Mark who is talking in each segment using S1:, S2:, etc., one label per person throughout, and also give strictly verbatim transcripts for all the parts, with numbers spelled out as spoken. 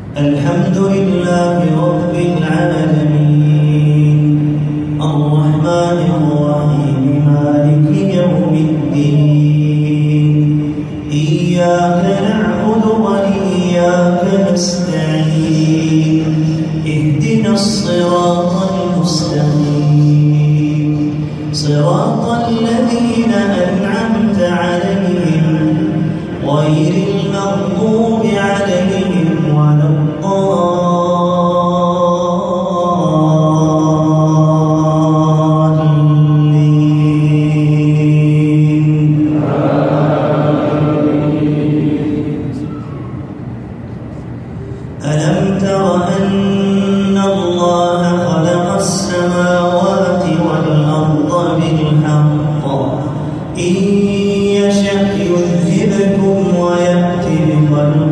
S1: الحمد لله رب العالمين الرحمن الرحيم مالك يوم الدين إياك نعبد وإياك نستعين اهدنا الصراط المستقيم صراط الذين أنعمت عليهم غير المغضوب عليهم ولا الضالين. ألم تر أن الله خلق السماوات والأرض بالحق إن يشأ يذهبكم ويأتي بخلق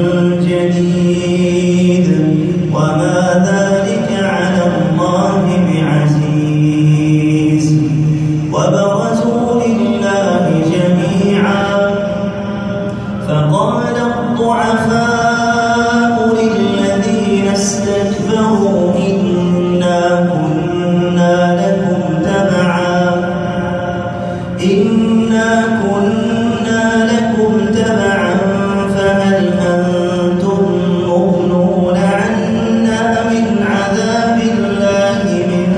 S1: جديد وما ذلك على الله بعزيز. وبرزوا لله جميعا فقال الضعفاء للذين استكبروا إنا كنا لكم تبعا إنا كنا لكم تبعا فهل أنتم مغنون عنا من عذاب الله من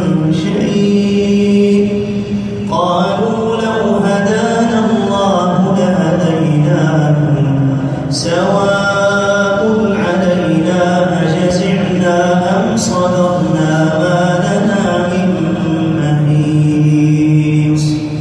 S1: شيء قالوا لو هدانا الله لهديناكم سواء علينا أجزعنا أم صدقنا ما لنا من محيص.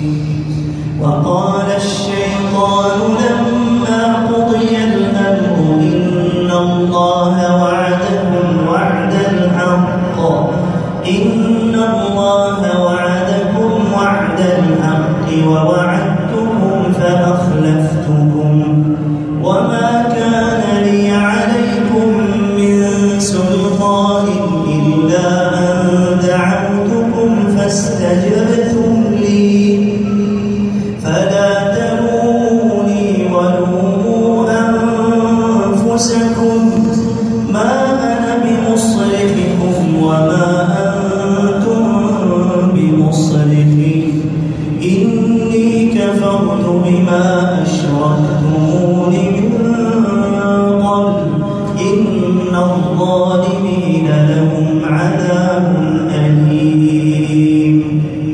S1: وقال الشيطان لما قضي الأمر إن الله وعدكم وعد الحق إن الله وعدكم وعد الحق ووعدتكم فأخلفتكم وما كان لي عليكم من سلطان إلا أن دعوتكم فاستجبتم لي فلا تلوموني ولوموا أنفسكم ما أنا بمصرخكم وما أنتم بمصرخي إني كفرت بما أشركتمون من قبل إن الظالمين لهم عذاب أليم.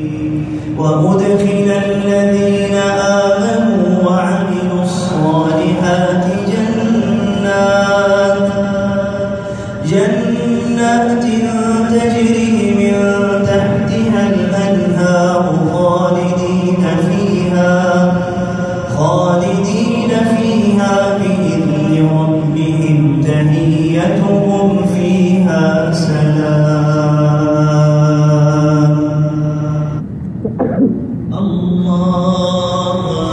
S1: وأدخل الذين آمنوا وعملوا الصالحات جنات جنات تجري من تحتها الأنهار خالدين فيها خالدين فيها بإذن ربهم تحيتهم فيها سلام. الله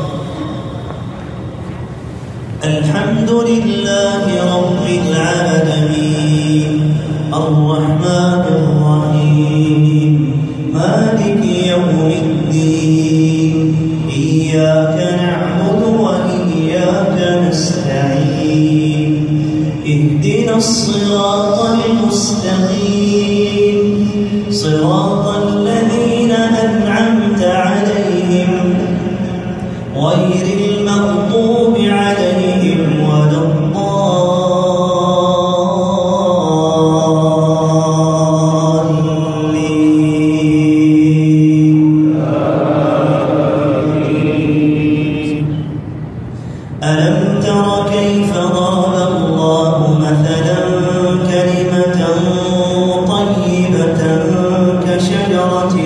S1: الحمد لله رب العالمين الرحمن الرحيم مالك يوم الدين إياك نعبد وإياك نستعين اهدنا الصراط المستقيم صراط الذين أنعمت عليهم غير المغضوب عليهم ولا الضالين. ألم تر كيف ضرب الله مثلا كلمة طيبة كشجرة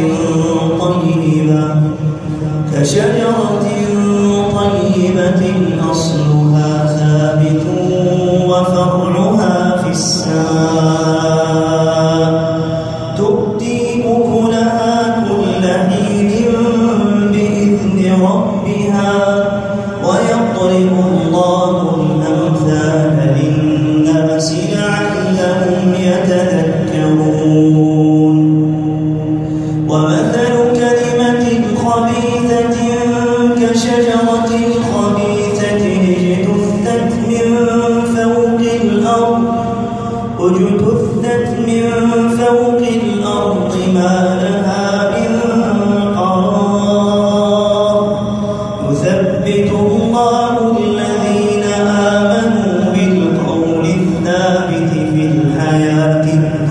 S1: في الحياة